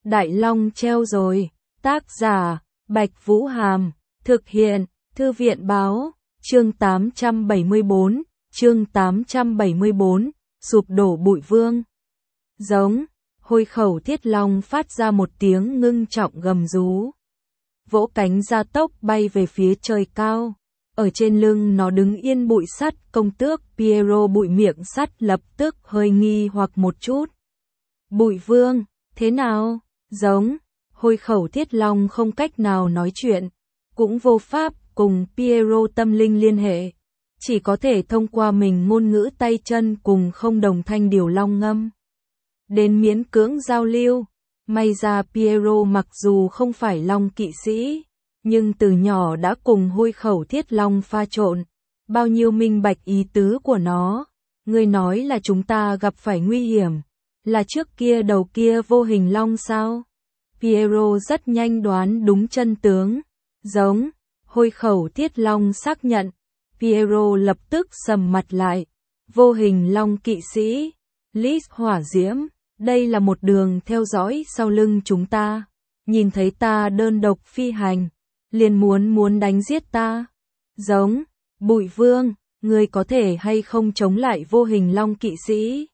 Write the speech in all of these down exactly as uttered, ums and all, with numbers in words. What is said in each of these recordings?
Đại Long treo rồi. Tác giả, Bạch Vũ Hàm. Thực hiện, Thư viện báo. Chương tám trăm bảy mươi bốn. Chương tám trăm bảy mươi bốn. Sụp đổ Bụi Vương. Giống. Hôi khẩu thiết long phát ra một tiếng ngưng trọng gầm rú. Vỗ cánh ra tốc bay về phía trời cao. Ở trên lưng nó đứng yên Bụi Sắt công tước Piero. Bụi miệng sắt lập tức hơi nghi hoặc một chút. Bụi Vương, thế nào? Giống. Hôi khẩu thiết long không cách nào nói chuyện, cũng vô pháp cùng Piero tâm linh liên hệ, chỉ có thể thông qua mình ngôn ngữ tay chân cùng không đồng thanh điều long ngâm đến miễn cưỡng giao lưu. May ra Piero mặc dù không phải long kỵ sĩ, nhưng từ nhỏ đã cùng hôi khẩu thiết long pha trộn, bao nhiêu minh bạch ý tứ của nó. Ngươi nói là chúng ta gặp phải nguy hiểm, là trước kia đầu kia vô hình long sao? Piero rất nhanh đoán đúng chân tướng. Giống. Hôi khẩu thiết long xác nhận. Piero lập tức sầm mặt lại. Vô hình long kỵ sĩ. Lis hỏa diễm. Đây là một đường theo dõi sau lưng chúng ta. Nhìn thấy ta đơn độc phi hành, liền muốn muốn đánh giết ta. Giống. Bụi Vương, ngươi có thể hay không chống lại vô hình long kỵ sĩ?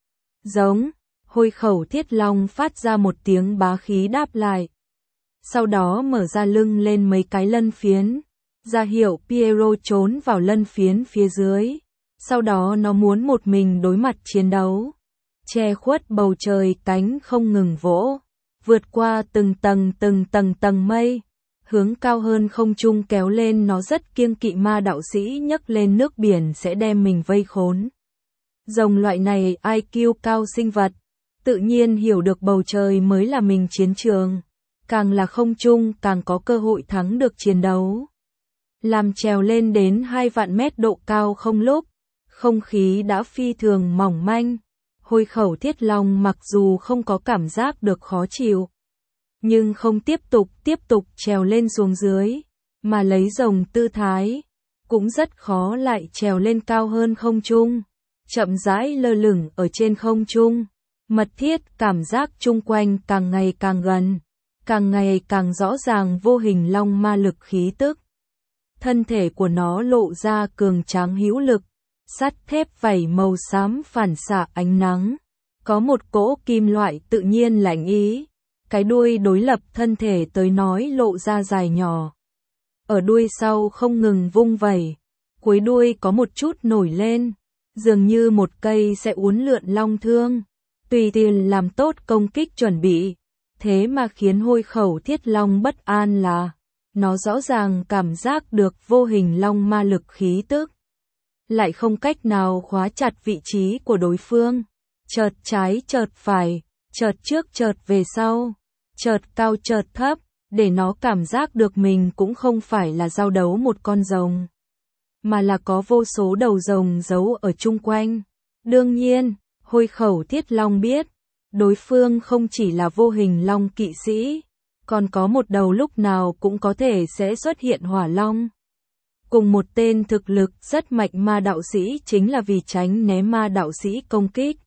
Giống. Hôi khẩu thiết long phát ra một tiếng bá khí đáp lại. Sau đó mở ra lưng lên mấy cái lân phiến, ra hiệu Piero trốn vào lân phiến phía dưới. Sau đó nó muốn một mình đối mặt chiến đấu. Che khuất bầu trời cánh không ngừng vỗ, vượt qua từng tầng từng tầng tầng mây, hướng cao hơn không trung kéo lên. Nó rất kiêng kỵ ma đạo sĩ nhấc lên nước biển sẽ đem mình vây khốn. Rồng loại này i kiu cao sinh vật, tự nhiên hiểu được bầu trời mới là mình chiến trường, càng là không trung càng có cơ hội thắng được chiến đấu. Làm trèo lên đến hai vạn mét độ cao không lúc, không khí đã phi thường mỏng manh. Hôi khẩu thiết long mặc dù không có cảm giác được khó chịu, nhưng không tiếp tục tiếp tục trèo lên xuống dưới, mà lấy rồng tư thái, cũng rất khó lại trèo lên cao hơn không trung, chậm rãi lơ lửng ở trên không trung. Mật thiết cảm giác chung quanh càng ngày càng gần, càng ngày càng rõ ràng vô hình long ma lực khí tức. Thân thể của nó lộ ra cường tráng hữu lực, sắt thép vảy màu xám phản xạ ánh nắng, có một cỗ kim loại tự nhiên lạnh ý. Cái đuôi đối lập thân thể tới nói lộ ra dài nhỏ, ở đuôi sau không ngừng vung vẩy, cuối đuôi có một chút nổi lên, dường như một cây sẽ uốn lượn long thương, tùy tiện làm tốt công kích chuẩn bị. Thế mà khiến hôi khẩu thiết long bất an là, nó rõ ràng cảm giác được vô hình long ma lực khí tức, lại không cách nào khóa chặt vị trí của đối phương. Chợt trái chợt phải, chợt trước chợt về sau, chợt cao chợt thấp, để nó cảm giác được mình cũng không phải là giao đấu một con rồng, mà là có vô số đầu rồng giấu ở chung quanh. Đương nhiên, hôi khẩu thiết long biết, đối phương không chỉ là vô hình long kỵ sĩ, còn có một đầu lúc nào cũng có thể sẽ xuất hiện hỏa long. Cùng một tên thực lực rất mạnh ma đạo sĩ, chính là vì tránh né ma đạo sĩ công kích,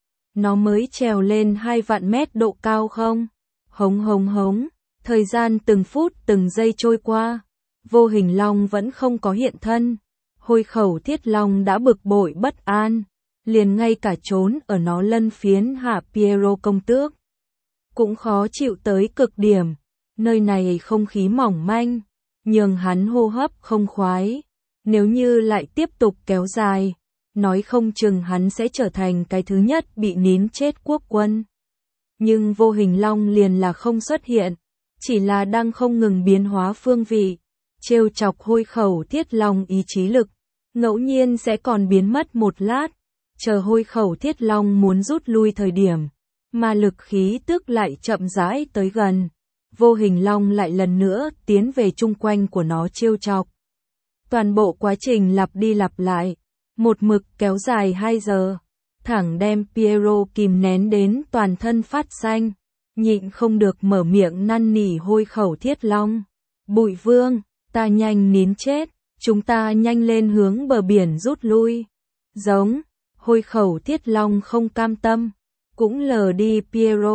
nó mới trèo lên hai vạn mét độ cao không? Hống hống hống, thời gian từng phút từng giây trôi qua, vô hình long vẫn không có hiện thân. Hôi khẩu thiết long đã bực bội bất an, liền ngay cả trốn ở nó lân phiến hạ Piero công tước cũng khó chịu tới cực điểm. Nơi này không khí mỏng manh, nhường hắn hô hấp không khoái. Nếu như lại tiếp tục kéo dài, nói không chừng hắn sẽ trở thành cái thứ nhất bị nín chết quốc quân. Nhưng vô hình long liền là không xuất hiện, chỉ là đang không ngừng biến hóa phương vị, trêu chọc hôi khẩu thiết long ý chí lực, ngẫu nhiên sẽ còn biến mất một lát. Chờ hôi khẩu thiết long muốn rút lui thời điểm, ma lực khí tức lại chậm rãi tới gần, vô hình long lại lần nữa tiến về chung quanh của nó trêu chọc. Toàn bộ quá trình lặp đi lặp lại, một mực kéo dài hai giờ, thẳng đem Piero kìm nén đến toàn thân phát xanh, nhịn không được mở miệng năn nỉ hôi khẩu thiết long. Bụi Vương, ta nhanh nín chết, chúng ta nhanh lên hướng bờ biển rút lui. Giống. Hôi khẩu thiết long không cam tâm, cũng lờ đi Piero,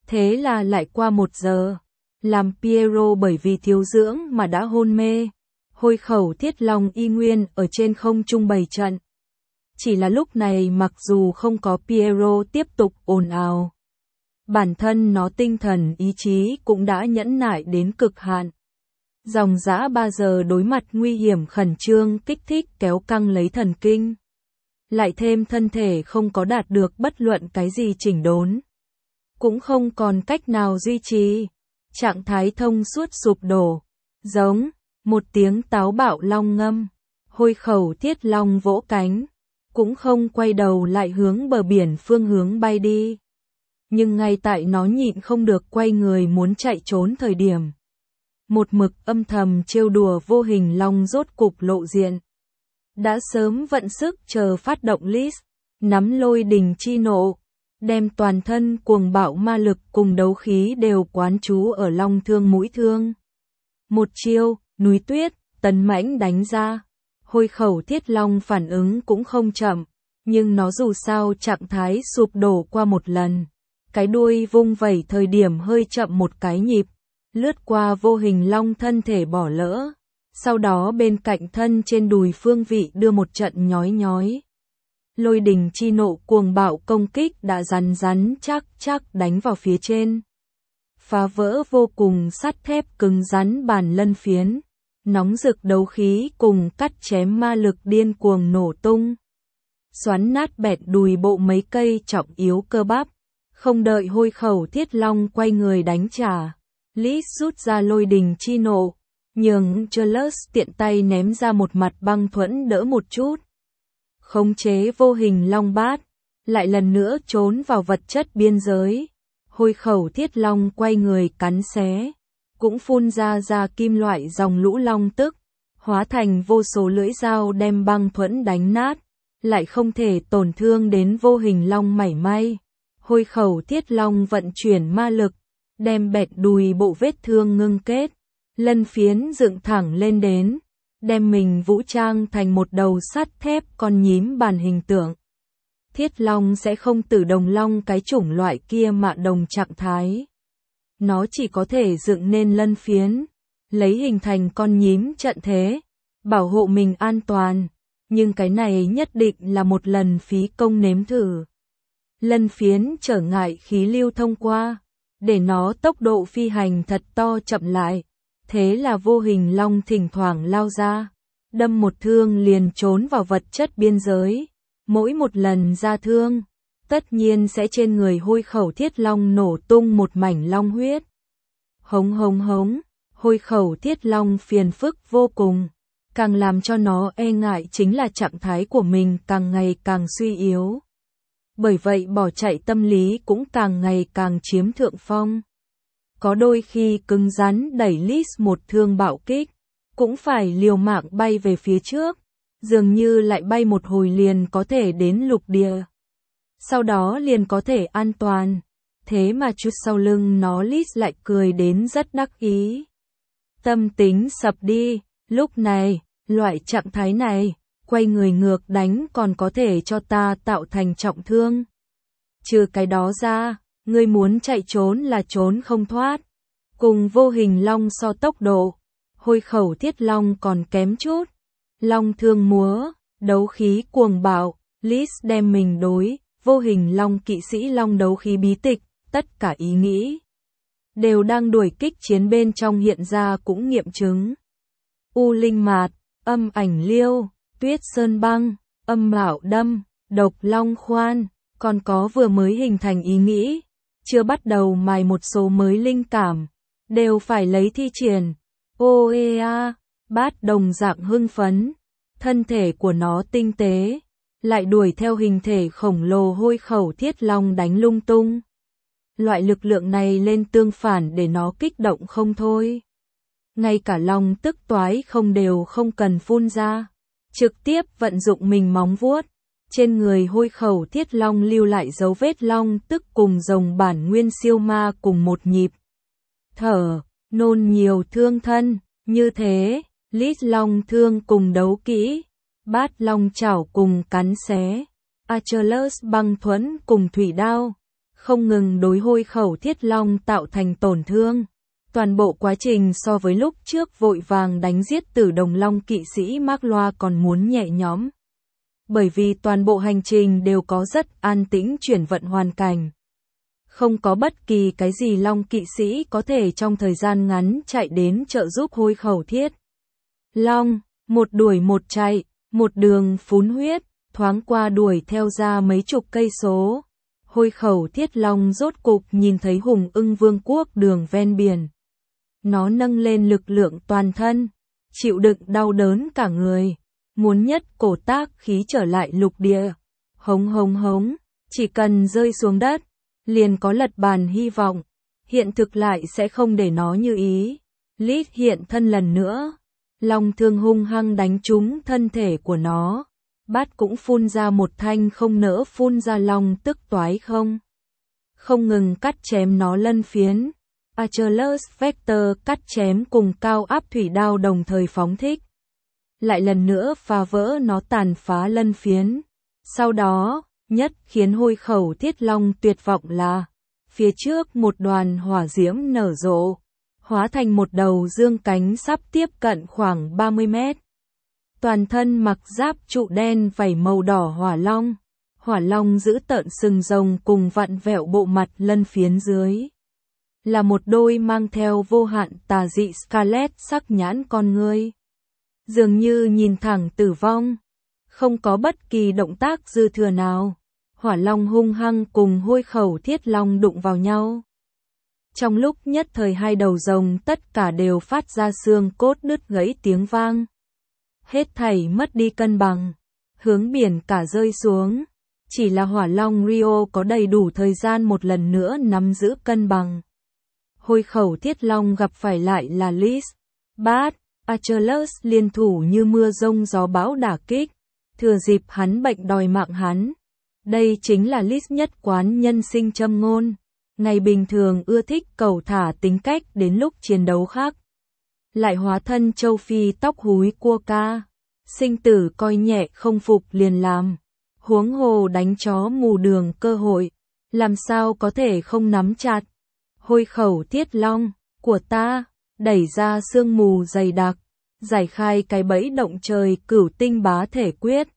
Thế là lại qua một giờ, làm Piero bởi vì thiếu dưỡng mà đã hôn mê. Hôi khẩu thiết long y nguyên ở trên không trung bày trận. Chỉ là lúc này mặc dù không có Piero tiếp tục ồn ào, bản thân nó tinh thần ý chí cũng đã nhẫn nại đến cực hạn. Dòng dã ba giờ đối mặt nguy hiểm khẩn trương kích thích kéo căng lấy thần kinh. Lại thêm thân thể không có đạt được bất luận cái gì chỉnh đốn. Cũng không còn cách nào duy trì. Trạng thái thông suốt sụp đổ. Giống, một tiếng táo bạo long ngâm. Hôi khẩu thiết long vỗ cánh. Cũng không quay đầu lại hướng bờ biển phương hướng bay đi. Nhưng ngay tại nó nhịn không được quay người muốn chạy trốn thời điểm. Một mực âm thầm trêu đùa vô hình long rốt cục lộ diện. Đã sớm vận sức chờ phát động Lis, nắm lôi đình chi nộ, đem toàn thân cuồng bạo ma lực cùng đấu khí đều quán trú ở long thương mũi thương. Một chiêu, núi tuyết, tấn mãnh đánh ra. Hôi khẩu thiết long phản ứng cũng không chậm, nhưng nó dù sao trạng thái sụp đổ qua một lần. Cái đuôi vung vẩy thời điểm hơi chậm một cái nhịp, lướt qua vô hình long thân thể bỏ lỡ. Sau đó bên cạnh thân trên đùi phương vị đưa một trận nhói nhói. Lôi đình chi nộ cuồng bạo công kích đã rắn rắn chắc chắc đánh vào phía trên. Phá vỡ vô cùng sắt thép cứng rắn bàn lân phiến. Nóng rực đấu khí cùng cắt chém ma lực điên cuồng nổ tung. Xoắn nát bẹt đùi bộ mấy cây trọng yếu cơ bắp. Không đợi hôi khẩu thiết long quay người đánh trả. Lis rút ra lôi đình chi nộ. Nhưng Churlus tiện tay ném ra một mặt băng thuẫn đỡ một chút. Khống chế vô hình long bát. Lại lần nữa trốn vào vật chất biên giới. Hôi khẩu thiết long quay người cắn xé. Cũng phun ra ra kim loại dòng lũ long tức. Hóa thành vô số lưỡi dao đem băng thuẫn đánh nát. Lại không thể tổn thương đến vô hình long mảy may. Hôi khẩu thiết long vận chuyển ma lực. Đem bẹt đùi bộ vết thương ngưng kết. Lân phiến dựng thẳng lên đến, đem mình vũ trang thành một đầu sắt thép con nhím bàn hình tượng. Thiết long sẽ không tử đồng long cái chủng loại kia mạ đồng trạng thái. Nó chỉ có thể dựng nên lân phiến, lấy hình thành con nhím trận thế, bảo hộ mình an toàn. Nhưng cái này nhất định là một lần phí công nếm thử. Lân phiến trở ngại khí lưu thông qua, để nó tốc độ phi hành thật to chậm lại. Thế là vô hình long thỉnh thoảng lao ra, đâm một thương liền trốn vào vật chất biên giới. Mỗi một lần ra thương, tất nhiên sẽ trên người hôi khẩu thiết long nổ tung một mảnh long huyết. Hống hống hống, hôi khẩu thiết long phiền phức vô cùng. Càng làm cho nó e ngại chính là trạng thái của mình càng ngày càng suy yếu. Bởi vậy bỏ chạy tâm lý cũng càng ngày càng chiếm thượng phong. Có đôi khi cứng rắn đẩy Lis một thương bạo kích, cũng phải liều mạng bay về phía trước, dường như lại bay một hồi liền có thể đến lục địa. Sau đó liền có thể an toàn, thế mà chút sau lưng nó Lis lại cười đến rất đắc ý. Tâm tính sập đi, lúc này, loại trạng thái này, quay người ngược đánh còn có thể cho ta tạo thành trọng thương. Trừ cái đó ra, ngươi muốn chạy trốn là trốn không thoát. Cùng vô hình long so tốc độ, hôi khẩu thiết long còn kém chút. Long thương múa, đấu khí cuồng bạo, Lis đem mình đối, vô hình long kỵ sĩ long đấu khí bí tịch, tất cả ý nghĩ. Đều đang đuổi kích chiến bên trong hiện ra cũng nghiệm chứng. U linh mạt, âm ảnh liêu, tuyết sơn băng, âm bạo đâm, độc long khoan, còn có vừa mới hình thành ý nghĩ. Chưa bắt đầu mài một số mới linh cảm, đều phải lấy thi triển. Ô ê a, bát đồng dạng hưng phấn, thân thể của nó tinh tế, lại đuổi theo hình thể khổng lồ hôi khẩu thiết long đánh lung tung. Loại lực lượng này lên tương phản để nó kích động không thôi. Ngay cả long tức toái không đều không cần phun ra, trực tiếp vận dụng mình móng vuốt. Trên người hôi khẩu thiết long lưu lại dấu vết long tức cùng rồng bản nguyên siêu ma cùng một nhịp. Thở, nôn nhiều thương thân, như thế, Lis long thương cùng đấu kỹ, bát long chảo cùng cắn xé, Achilles băng thuẫn cùng thủy đao. không ngừng đối Hôi Khẩu Thiết Long tạo thành tổn thương. Toàn bộ quá trình so với lúc trước vội vàng đánh giết Tử Đồng Long kỵ sĩ Mark Loa còn muốn nhẹ nhõm. Bởi vì toàn bộ hành trình đều có rất an tĩnh chuyển vận hoàn cảnh. Không có bất kỳ cái gì Long kỵ sĩ có thể trong thời gian ngắn chạy đến trợ giúp Hôi Khẩu Thiết Long, một đuổi một chạy, một đường phun huyết, thoáng qua đuổi theo ra mấy chục cây số. Hôi Khẩu Thiết Long rốt cục nhìn thấy Hùng Ưng Vương quốc đường ven biển. Nó nâng lên lực lượng toàn thân, chịu đựng đau đớn cả người, muốn nhất cổ tác khí trở lại lục địa. Hống hống hống, chỉ cần rơi xuống đất, liền có lật bàn hy vọng, hiện thực lại sẽ không để nó như ý. Lít hiện thân lần nữa, long thương hung hăng đánh trúng thân thể của nó. Bát cũng phun ra một thanh không nỡ phun ra long tức toái không. Không ngừng cắt chém nó lân phiến. Achilles Vector cắt chém cùng cao áp thủy đao đồng thời phóng thích. Lại lần nữa phá vỡ nó tàn phá lân phiến. Sau đó, nhất khiến Hôi Khẩu Thiết Long tuyệt vọng là, phía trước một đoàn hỏa diễm nở rộ, hóa thành một đầu dương cánh sắp tiếp cận khoảng ba mươi mét. Toàn thân mặc giáp trụ đen vảy màu đỏ hỏa long, hỏa long giữ tợn sừng rồng cùng vặn vẹo bộ mặt lân phiến dưới. Là một đôi mang theo vô hạn tà dị Scarlet sắc nhãn con ngươi. Dường như nhìn thẳng tử vong, không có bất kỳ động tác dư thừa nào. Hỏa long hung hăng cùng Hôi Khẩu Thiết Long đụng vào nhau. Trong lúc nhất thời hai đầu rồng tất cả đều phát ra xương cốt đứt gãy tiếng vang. Hết thảy mất đi cân bằng, hướng biển cả rơi xuống. Chỉ là Hỏa Long Rio có đầy đủ thời gian một lần nữa nắm giữ cân bằng. Hôi Khẩu Thiết Long gặp phải lại là Liz, Bát, Achilles liên thủ như mưa rông gió bão đả kích, thừa dịp hắn bệnh đòi mạng hắn. Đây chính là Liz nhất quán nhân sinh châm ngôn, ngày bình thường ưa thích cẩu thả tính cách đến lúc chiến đấu khác. Lại hóa thân châu Phi tóc húi cua ca, sinh tử coi nhẹ không phục liền làm, huống hồ đánh chó mù đường cơ hội, làm sao có thể không nắm chặt. Hôi Khẩu Thiết Long của ta, đẩy ra sương mù dày đặc, giải khai cái bẫy động trời cửu tinh bá thể quyết.